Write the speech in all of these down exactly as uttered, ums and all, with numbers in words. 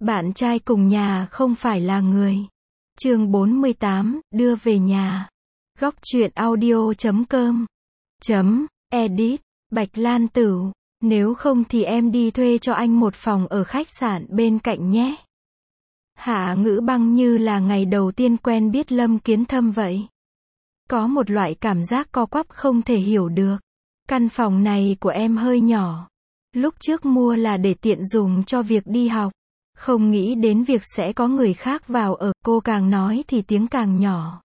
Bạn trai cùng nhà không phải là người. Chương bốn mươi tám, đưa về nhà. Góc truyện audio chấm com chấm edit. Bạch Lan Tửu, nếu không thì em đi thuê cho anh một phòng ở khách sạn bên cạnh nhé. Hạ Ngữ Băng như là ngày đầu tiên quen biết Lâm Kiến Thâm vậy. Có một loại cảm giác co quắp không thể hiểu được. Căn phòng này của em hơi nhỏ. Lúc trước mua là để tiện dùng cho việc đi học. Không nghĩ đến việc sẽ có người khác vào ở, cô càng nói thì tiếng càng nhỏ.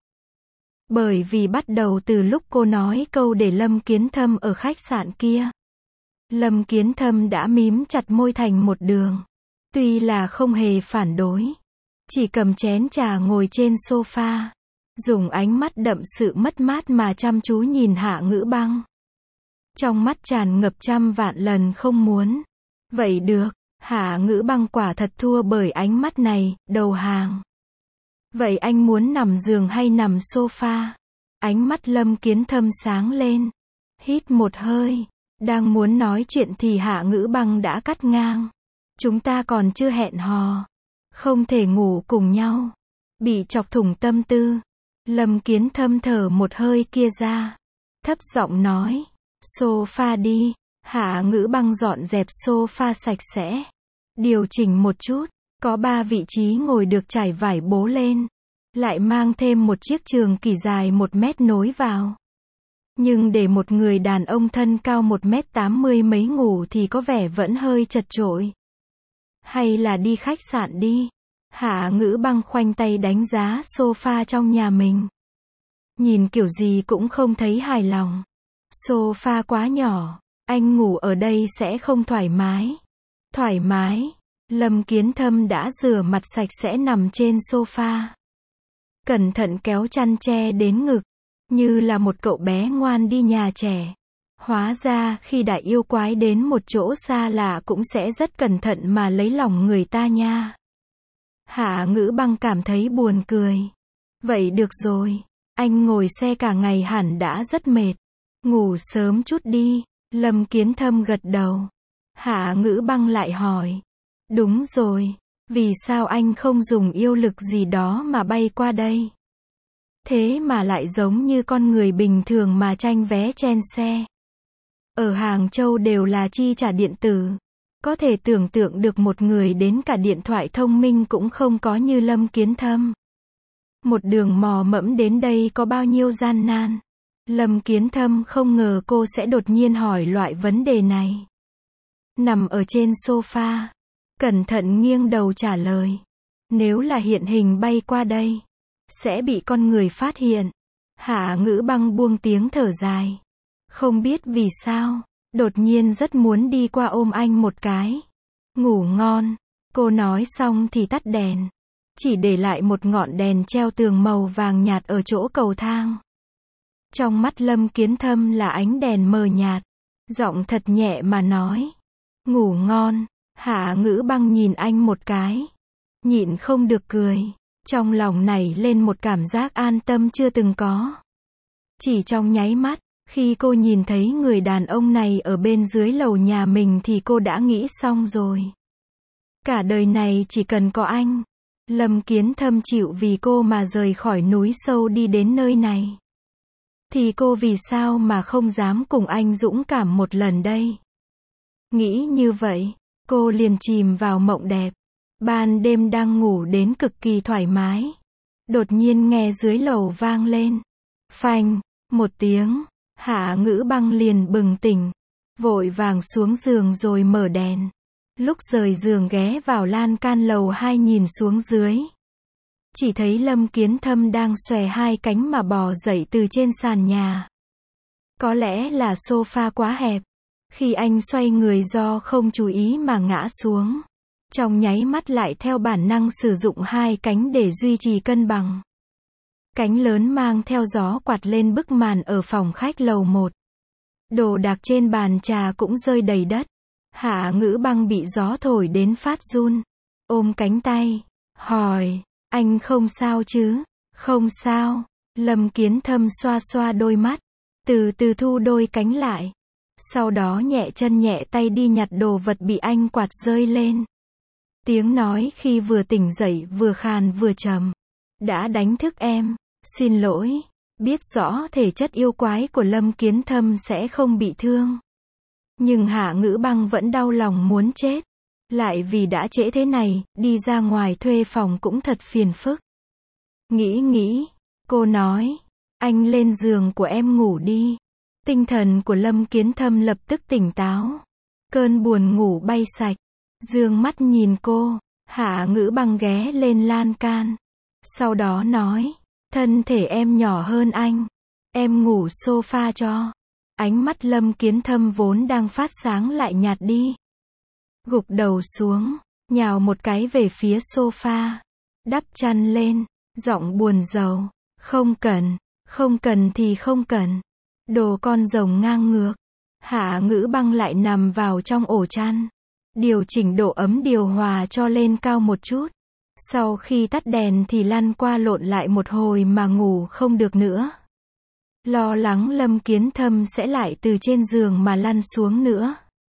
Bởi vì bắt đầu từ lúc cô nói câu để Lâm Kiến Thâm ở khách sạn kia. Lâm Kiến Thâm đã mím chặt môi thành một đường. Tuy là không hề phản đối. Chỉ cầm chén trà ngồi trên sofa. Dùng ánh mắt đậm sự mất mát mà chăm chú nhìn Hạ Ngữ Băng. Trong mắt tràn ngập trăm vạn lần không muốn. Vậy được. Hạ Ngữ Băng quả thật thua bởi ánh mắt này, đầu hàng. Vậy anh muốn nằm giường hay nằm sofa? Ánh mắt Lâm Kiến Thâm sáng lên. Hít một hơi. Đang muốn nói chuyện thì Hạ Ngữ Băng đã cắt ngang. Chúng ta còn chưa hẹn hò. Không thể ngủ cùng nhau. Bị chọc thủng tâm tư. Lâm Kiến Thâm thở một hơi kia ra. Thấp giọng nói. Sofa đi. Hạ Ngữ Băng dọn dẹp sofa sạch sẽ. Điều chỉnh một chút. Có ba vị trí ngồi được trải vải bố lên. Lại mang thêm một chiếc trường kỷ dài một mét nối vào. Nhưng để một người đàn ông thân cao một mét tám mươi mấy ngủ thì có vẻ vẫn hơi chật chội. Hay là đi khách sạn đi. Hạ Ngữ Băng khoanh tay đánh giá sofa trong nhà mình. Nhìn kiểu gì cũng không thấy hài lòng. Sofa quá nhỏ. Anh ngủ ở đây sẽ không thoải mái. Thoải mái. Lâm Kiến Thâm đã rửa mặt sạch sẽ nằm trên sofa. Cẩn thận kéo chăn che đến ngực. Như là một cậu bé ngoan đi nhà trẻ. Hóa ra khi đại yêu quái đến một chỗ xa lạ cũng sẽ rất cẩn thận mà lấy lòng người ta nha. Hạ Ngữ Băng cảm thấy buồn cười. Vậy được rồi. Anh ngồi xe cả ngày hẳn đã rất mệt. Ngủ sớm chút đi. Lâm Kiến Thâm gật đầu. Hạ Ngữ Băng lại hỏi. Đúng rồi. Vì sao anh không dùng yêu lực gì đó mà bay qua đây? Thế mà lại giống như con người bình thường mà tranh vé chen xe. Ở Hàng Châu đều là chi trả điện tử. Có thể tưởng tượng được một người đến cả điện thoại thông minh cũng không có như Lâm Kiến Thâm. Một đường mò mẫm đến đây có bao nhiêu gian nan. Lâm Kiến Thâm không ngờ cô sẽ đột nhiên hỏi loại vấn đề này. Nằm ở trên sofa. Cẩn thận nghiêng đầu trả lời. Nếu là hiện hình bay qua đây. Sẽ bị con người phát hiện. Hạ Ngữ Băng buông tiếng thở dài. Không biết vì sao. Đột nhiên rất muốn đi qua ôm anh một cái. Ngủ ngon. Cô nói xong thì tắt đèn. Chỉ để lại một ngọn đèn treo tường màu vàng nhạt ở chỗ cầu thang. Trong mắt Lâm Kiến Thâm là ánh đèn mờ nhạt. Giọng thật nhẹ mà nói. Ngủ ngon. Hạ Ngữ Băng nhìn anh một cái. Nhịn không được cười. Trong lòng nảy lên một cảm giác an tâm chưa từng có. Chỉ trong nháy mắt, khi cô nhìn thấy người đàn ông này ở bên dưới lầu nhà mình thì cô đã nghĩ xong rồi. Cả đời này chỉ cần có anh. Lâm Kiến Thâm chịu vì cô mà rời khỏi núi sâu đi đến nơi này. Thì cô vì sao mà không dám cùng anh dũng cảm một lần đây? Nghĩ như vậy, cô liền chìm vào mộng đẹp. Ban đêm đang ngủ đến cực kỳ thoải mái. Đột nhiên nghe dưới lầu vang lên. Phanh, một tiếng. Hạ Ngữ Băng liền bừng tỉnh. Vội vàng xuống giường rồi mở đèn. Lúc rời giường ghé vào lan can lầu hai nhìn xuống dưới. Chỉ thấy Lâm Kiến Thâm đang xòe hai cánh mà bò dậy từ trên sàn nhà. Có lẽ là sofa quá hẹp. Khi anh xoay người do không chú ý mà ngã xuống. Trong nháy mắt lại theo bản năng sử dụng hai cánh để duy trì cân bằng. Cánh lớn mang theo gió quạt lên bức màn ở phòng khách lầu một. Đồ đạc trên bàn trà cũng rơi đầy đất. Hạ Ngữ Băng bị gió thổi đến phát run. Ôm cánh tay. Hỏi. Anh không sao chứ? Không sao. Lâm Kiến Thâm xoa xoa đôi mắt. Từ từ thu đôi cánh lại. Sau đó nhẹ chân nhẹ tay đi nhặt đồ vật bị anh quạt rơi lên. Tiếng nói khi vừa tỉnh dậy vừa khàn vừa trầm. Đã đánh thức em. Xin lỗi. Biết rõ thể chất yêu quái của Lâm Kiến Thâm sẽ không bị thương. Nhưng Hạ Ngữ Băng vẫn đau lòng muốn chết. Lại vì đã trễ thế này, đi ra ngoài thuê phòng cũng thật phiền phức. Nghĩ nghĩ, cô nói, anh lên giường của em ngủ đi. Tinh thần của Lâm Kiến Thâm lập tức tỉnh táo. Cơn buồn ngủ bay sạch. Dương mắt nhìn cô, Hạ Ngữ Băng ghé lên lan can. Sau đó nói, thân thể em nhỏ hơn anh. Em ngủ sofa cho. Ánh mắt Lâm Kiến Thâm vốn đang phát sáng lại nhạt đi. Gục đầu xuống, nhào một cái về phía sofa. Đắp chăn lên, giọng buồn rầu. Không cần, không cần thì không cần. Đồ con rồng ngang ngược. Hạ Ngữ Băng lại nằm vào trong ổ chăn. Điều chỉnh độ ấm điều hòa cho lên cao một chút. Sau khi tắt đèn thì lăn qua lộn lại một hồi mà ngủ không được nữa. Lo lắng Lâm Kiến Thâm sẽ lại từ trên giường mà lăn xuống nữa.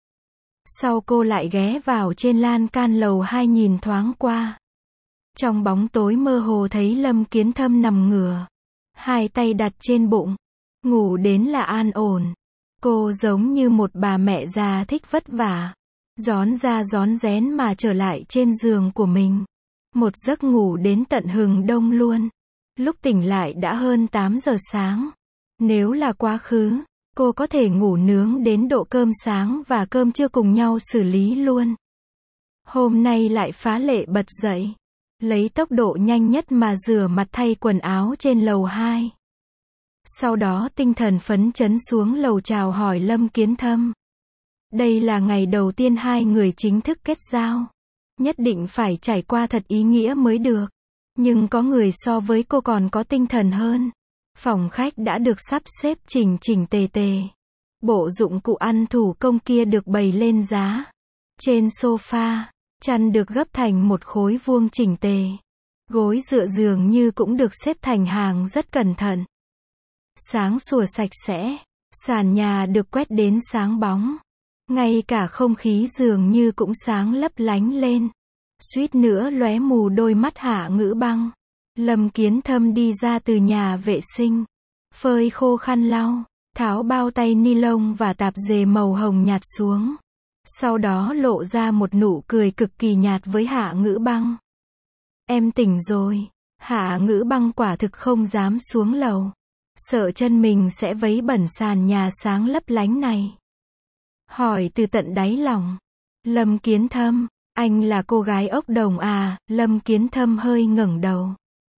Sau cô lại ghé vào trên lan can lầu hai nhìn thoáng qua. Trong bóng tối mơ hồ thấy Lâm Kiến Thâm nằm ngửa. Hai tay đặt trên bụng. Ngủ đến là an ổn. Cô giống như một bà mẹ già thích vất vả. Rón ra rón rén mà trở lại trên giường của mình. Một giấc ngủ đến tận hừng đông luôn. Lúc tỉnh lại đã hơn tám giờ sáng. Nếu là quá khứ, cô có thể ngủ nướng đến độ cơm sáng và cơm trưa cùng nhau xử lý luôn. Hôm nay lại phá lệ bật dậy. Lấy tốc độ nhanh nhất mà rửa mặt thay quần áo trên lầu hai. Sau đó tinh thần phấn chấn xuống lầu chào hỏi Lâm Kiến Thâm. Đây là ngày đầu tiên hai người chính thức kết giao. Nhất định phải trải qua thật ý nghĩa mới được. Nhưng có người so với cô còn có tinh thần hơn. Phòng khách đã được sắp xếp chỉnh chỉnh tề tề. Bộ dụng cụ ăn thủ công kia được bày lên giá. Trên sofa, chăn được gấp thành một khối vuông chỉnh tề. Gối dựa giường như cũng được xếp thành hàng rất cẩn thận. Sáng sủa sạch sẽ, sàn nhà được quét đến sáng bóng. Ngay cả không khí dường như cũng sáng lấp lánh lên. Suýt nữa lóe mù đôi mắt Hạ Ngữ Băng. Lâm Kiến Thâm đi ra từ nhà vệ sinh. Phơi khô khăn lau, tháo bao tay ni lông và tạp dề màu hồng nhạt xuống. Sau đó lộ ra một nụ cười cực kỳ nhạt với Hạ Ngữ Băng. Em tỉnh rồi. Hạ Ngữ Băng quả thực không dám xuống lầu. Sợ chân mình sẽ vấy bẩn sàn nhà sáng lấp lánh này. Hỏi từ tận đáy lòng. Lâm Kiến Thâm, anh là cô gái ốc đồng à? Lâm Kiến Thâm hơi ngẩng đầu.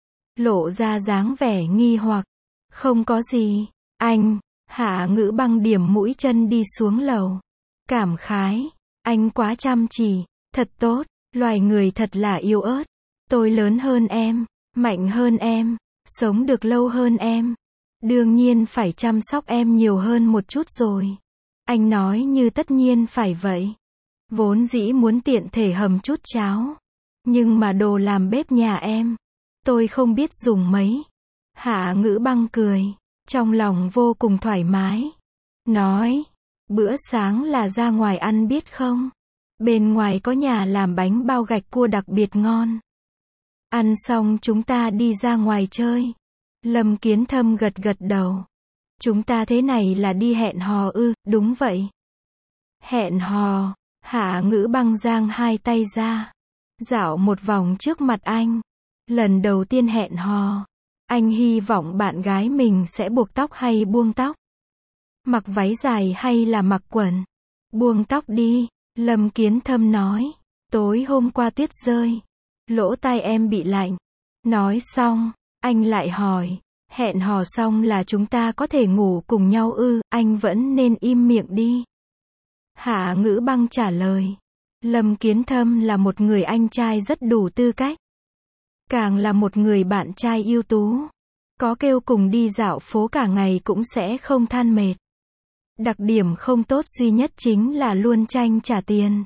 Lộ ra dáng vẻ nghi hoặc. Không có gì. Anh, Hạ Ngữ Băng điểm mũi chân đi xuống lầu. Cảm khái. Anh quá chăm chỉ. Thật tốt. Loài người thật là yếu ớt. Tôi lớn hơn em. Mạnh hơn em. Sống được lâu hơn em. Đương nhiên phải chăm sóc em nhiều hơn một chút rồi. Anh nói như tất nhiên phải vậy. Vốn dĩ muốn tiện thể hầm chút cháo. Nhưng mà đồ làm bếp nhà em. Tôi không biết dùng mấy. Hạ Ngữ Băng cười. Trong lòng vô cùng thoải mái. Nói. Bữa sáng là ra ngoài ăn biết không? Bên ngoài có nhà làm bánh bao gạch cua đặc biệt ngon. Ăn xong chúng ta đi ra ngoài chơi. Lâm Kiến Thâm gật gật đầu. Chúng ta thế này là đi hẹn hò ư? Đúng vậy. Hẹn hò. Hạ Ngữ Băng giang hai tay ra. Dạo một vòng trước mặt anh. Lần đầu tiên hẹn hò. Anh hy vọng bạn gái mình sẽ buộc tóc hay buông tóc. Mặc váy dài hay là mặc quần. Buông tóc đi. Lâm Kiến Thâm nói. Tối hôm qua tuyết rơi. Lỗ tai em bị lạnh. Nói xong. Anh lại hỏi. Hẹn hò xong là chúng ta có thể ngủ cùng nhau ư? Anh vẫn nên im miệng đi. Hạ Ngữ Băng trả lời. Lâm Kiến Thâm là một người anh trai rất đủ tư cách. Càng là một người bạn trai ưu tú. Có kêu cùng đi dạo phố cả ngày cũng sẽ không than mệt. Đặc điểm không tốt duy nhất chính là luôn tranh trả tiền.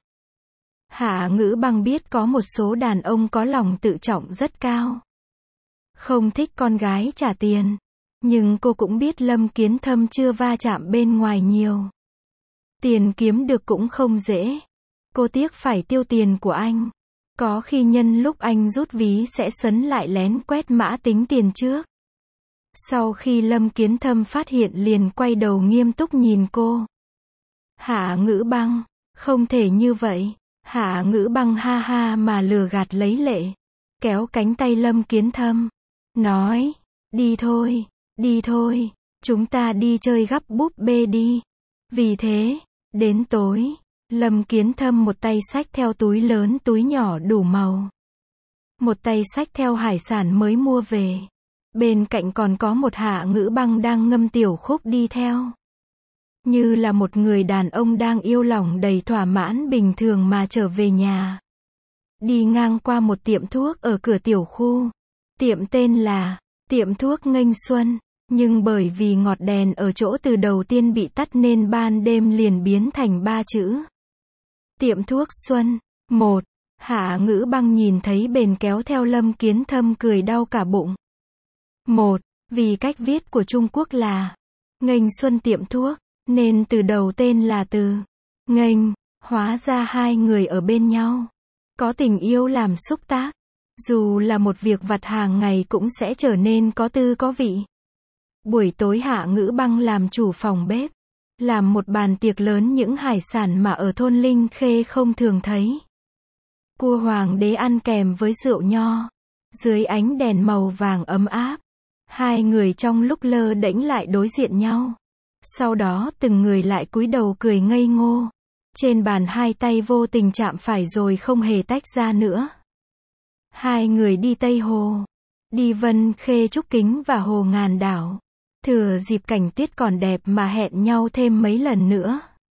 Hạ Ngữ Băng biết có một số đàn ông có lòng tự trọng rất cao. Không thích con gái trả tiền. Nhưng cô cũng biết Lâm Kiến Thâm chưa va chạm bên ngoài nhiều. Tiền kiếm được cũng không dễ. Cô tiếc phải tiêu tiền của anh. Có khi nhân lúc anh rút ví sẽ sấn lại lén quét mã tính tiền trước. Sau khi Lâm Kiến Thâm phát hiện liền quay đầu nghiêm túc nhìn cô. Hạ Ngữ Băng, không thể như vậy. Hạ Ngữ Băng ha ha mà lừa gạt lấy lệ, kéo cánh tay Lâm Kiến Thâm, nói, đi thôi, đi thôi, chúng ta đi chơi gắp búp bê đi. Vì thế, đến tối, Lâm Kiến Thâm một tay xách theo túi lớn túi nhỏ đủ màu. Một tay xách theo hải sản mới mua về. Bên cạnh còn có một Hạ Ngữ Băng đang ngâm tiểu khúc đi theo. Như là một người đàn ông đang yêu lòng đầy thỏa mãn bình thường mà trở về nhà. Đi ngang qua một tiệm thuốc ở cửa tiểu khu. Tiệm tên là tiệm thuốc Nghênh Xuân, nhưng bởi vì ngọt đèn ở chỗ từ đầu tiên bị tắt nên ban đêm liền biến thành ba chữ. Tiệm thuốc Xuân. Một. Hạ Ngữ Băng nhìn thấy bền kéo theo Lâm Kiến Thâm cười đau cả bụng. Một. Vì cách viết của Trung Quốc là Nghênh Xuân tiệm thuốc, nên từ đầu tên là từ Nghênh. Hóa ra hai người ở bên nhau, có tình yêu làm xúc tác, dù là một việc vặt hàng ngày cũng sẽ trở nên có tư có vị. Buổi tối Hạ Ngữ Băng làm chủ phòng bếp, làm một bàn tiệc lớn những hải sản mà ở thôn Linh Khê không thường thấy. Cua hoàng đế ăn kèm với rượu nho, dưới ánh đèn màu vàng ấm áp. Hai người trong lúc lơ đễnh lại đối diện nhau. Sau đó từng người lại cúi đầu cười ngây ngô. Trên bàn hai tay vô tình chạm phải rồi không hề tách ra nữa. Hai người đi Tây Hồ, đi Vân Khê Trúc Kính và Hồ Ngàn Đảo. Thừa dịp cảnh tiết còn đẹp mà hẹn nhau thêm mấy lần nữa.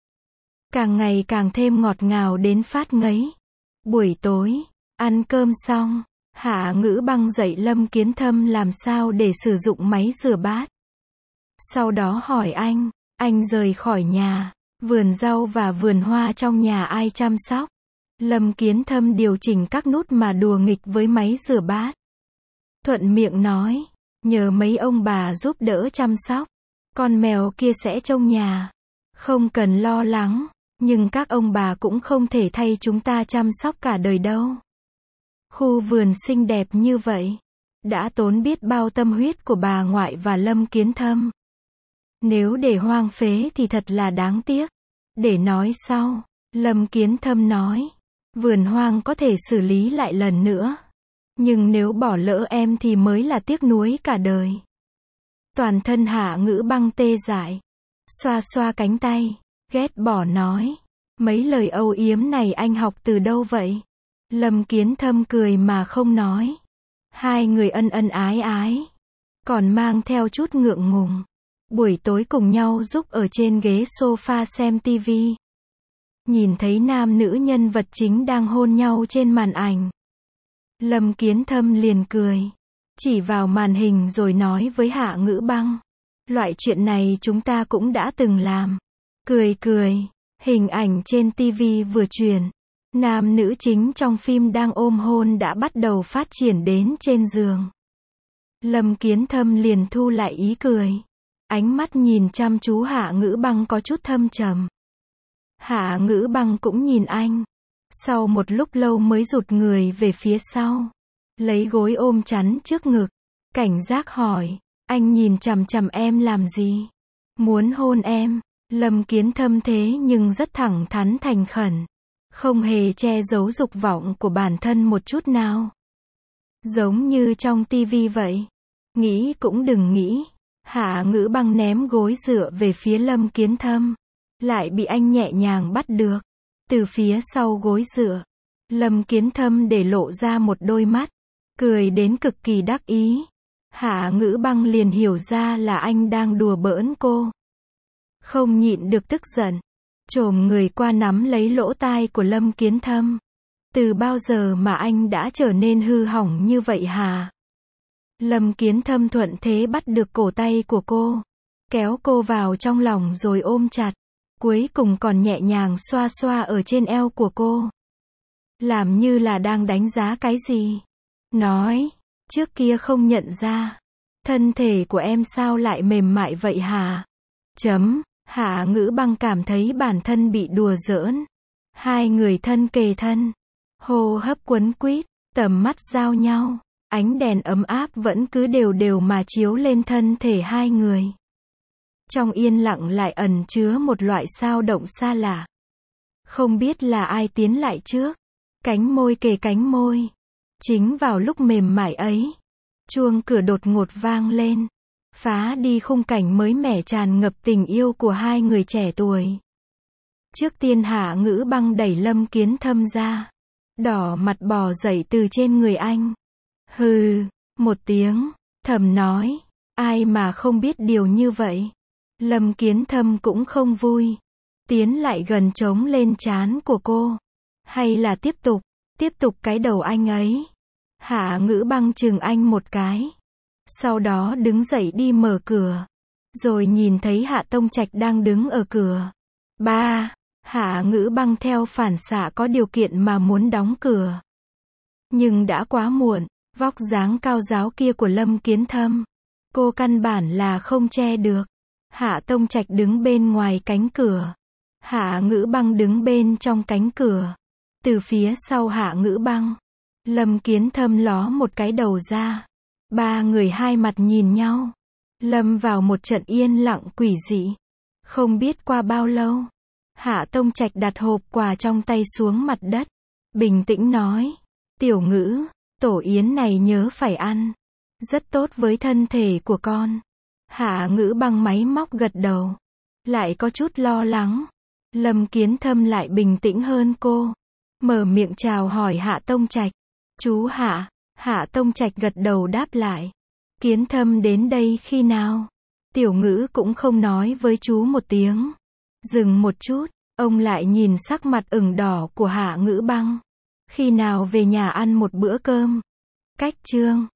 Càng ngày càng thêm ngọt ngào đến phát ngấy. Buổi tối, ăn cơm xong, Hạ Ngữ Băng dạy Lâm Kiến Thâm làm sao để sử dụng máy rửa bát. Sau đó hỏi anh, anh rời khỏi nhà, vườn rau và vườn hoa trong nhà ai chăm sóc? Lâm Kiến Thâm điều chỉnh các nút mà đùa nghịch với máy rửa bát. Thuận miệng nói, nhờ mấy ông bà giúp đỡ chăm sóc, con mèo kia sẽ trông nhà. Không cần lo lắng, nhưng các ông bà cũng không thể thay chúng ta chăm sóc cả đời đâu. Khu vườn xinh đẹp như vậy, đã tốn biết bao tâm huyết của bà ngoại và Lâm Kiến Thâm. Nếu để hoang phế thì thật là đáng tiếc. Để nói sau, Lâm Kiến Thâm nói, vườn hoang có thể xử lý lại lần nữa. Nhưng nếu bỏ lỡ em thì mới là tiếc nuối cả đời. Toàn thân Hạ Ngữ Băng tê dại, xoa xoa cánh tay, ghét bỏ nói, mấy lời âu yếm này anh học từ đâu vậy? Lâm Kiến Thâm cười mà không nói. Hai người ân ân ái ái, còn mang theo chút ngượng ngùng. Buổi tối cùng nhau giúp ở trên ghế sofa xem tivi. Nhìn thấy nam nữ nhân vật chính đang hôn nhau trên màn ảnh. Lâm Kiến Thâm liền cười, chỉ vào màn hình rồi nói với Hạ Ngữ Băng, loại chuyện này chúng ta cũng đã từng làm. Cười cười, hình ảnh trên tivi vừa truyền, nam nữ chính trong phim đang ôm hôn đã bắt đầu phát triển đến trên giường. Lâm Kiến Thâm liền thu lại ý cười, ánh mắt nhìn chăm chú Hạ Ngữ Băng có chút thâm trầm. Hạ Ngữ Băng cũng nhìn anh. Sau một lúc lâu mới rụt người về phía sau, lấy gối ôm chắn trước ngực, cảnh giác hỏi, anh nhìn chằm chằm em làm gì? Muốn hôn em? Lâm Kiến Thâm thế nhưng rất thẳng thắn thành khẩn, không hề che giấu dục vọng của bản thân một chút nào. Giống như trong tivi vậy. Nghĩ cũng đừng nghĩ. Hạ Ngữ Băng ném gối dựa về phía Lâm Kiến Thâm, lại bị anh nhẹ nhàng bắt được. Từ phía sau gối dựa, Lâm Kiến Thâm để lộ ra một đôi mắt, cười đến cực kỳ đắc ý. Hạ Ngữ Băng liền hiểu ra là anh đang đùa bỡn cô. Không nhịn được tức giận, chồm người qua nắm lấy lỗ tai của Lâm Kiến Thâm. Từ bao giờ mà anh đã trở nên hư hỏng như vậy hả? Lâm Kiến Thâm thuận thế bắt được cổ tay của cô, kéo cô vào trong lòng rồi ôm chặt. Cuối cùng còn nhẹ nhàng xoa xoa ở trên eo của cô. Làm như là đang đánh giá cái gì. Nói, trước kia không nhận ra. Thân thể của em sao lại mềm mại vậy hả? Chấm, Hạ Ngữ Băng cảm thấy bản thân bị đùa giỡn. Hai người thân kề thân. Hô hấp quấn quýt, tầm mắt giao nhau, ánh đèn ấm áp vẫn cứ đều đều mà chiếu lên thân thể hai người. Trong yên lặng lại ẩn chứa một loại xao động xa lạ. Không biết là ai tiến lại trước. Cánh môi kề cánh môi. Chính vào lúc mềm mại ấy, chuông cửa đột ngột vang lên, phá đi khung cảnh mới mẻ tràn ngập tình yêu của hai người trẻ tuổi. Trước tiên Hạ Ngữ Băng đẩy Lâm Kiến Thâm ra, đỏ mặt bò dậy từ trên người anh. Hừ, một tiếng, thầm nói, ai mà không biết điều như vậy. Lâm Kiến Thâm cũng không vui, tiến lại gần trống lên trán của cô. Hay là tiếp tục, tiếp tục cái đầu anh ấy. Hạ Ngữ Băng chừng anh một cái, sau đó đứng dậy đi mở cửa, rồi nhìn thấy Hạ Tông Trạch đang đứng ở cửa. Ba, Hạ Ngữ Băng theo phản xạ có điều kiện mà muốn đóng cửa. Nhưng đã quá muộn, vóc dáng cao ráo kia của Lâm Kiến Thâm, cô căn bản là không che được. Hạ Tông Trạch đứng bên ngoài cánh cửa, Hạ Ngữ Băng đứng bên trong cánh cửa. Từ phía sau Hạ Ngữ Băng, Lâm Kiến Thâm ló một cái đầu ra. Ba người hai mặt nhìn nhau, lâm vào một trận yên lặng quỷ dị. Không biết qua bao lâu, Hạ Tông Trạch đặt hộp quà trong tay xuống mặt đất, bình tĩnh nói, Tiểu Ngữ, tổ yến này nhớ phải ăn, rất tốt với thân thể của con. Hạ Ngữ Băng máy móc gật đầu, lại có chút lo lắng. Lâm Kiến Thâm lại bình tĩnh hơn cô, mở miệng chào hỏi Hạ Tông Trạch. Chú Hạ. Hạ Tông Trạch gật đầu đáp lại. Kiến Thâm đến đây khi nào? Tiểu Ngữ cũng không nói với chú một tiếng. Dừng một chút, ông lại nhìn sắc mặt ửng đỏ của Hạ Ngữ Băng. Khi nào về nhà ăn một bữa cơm? Cách chương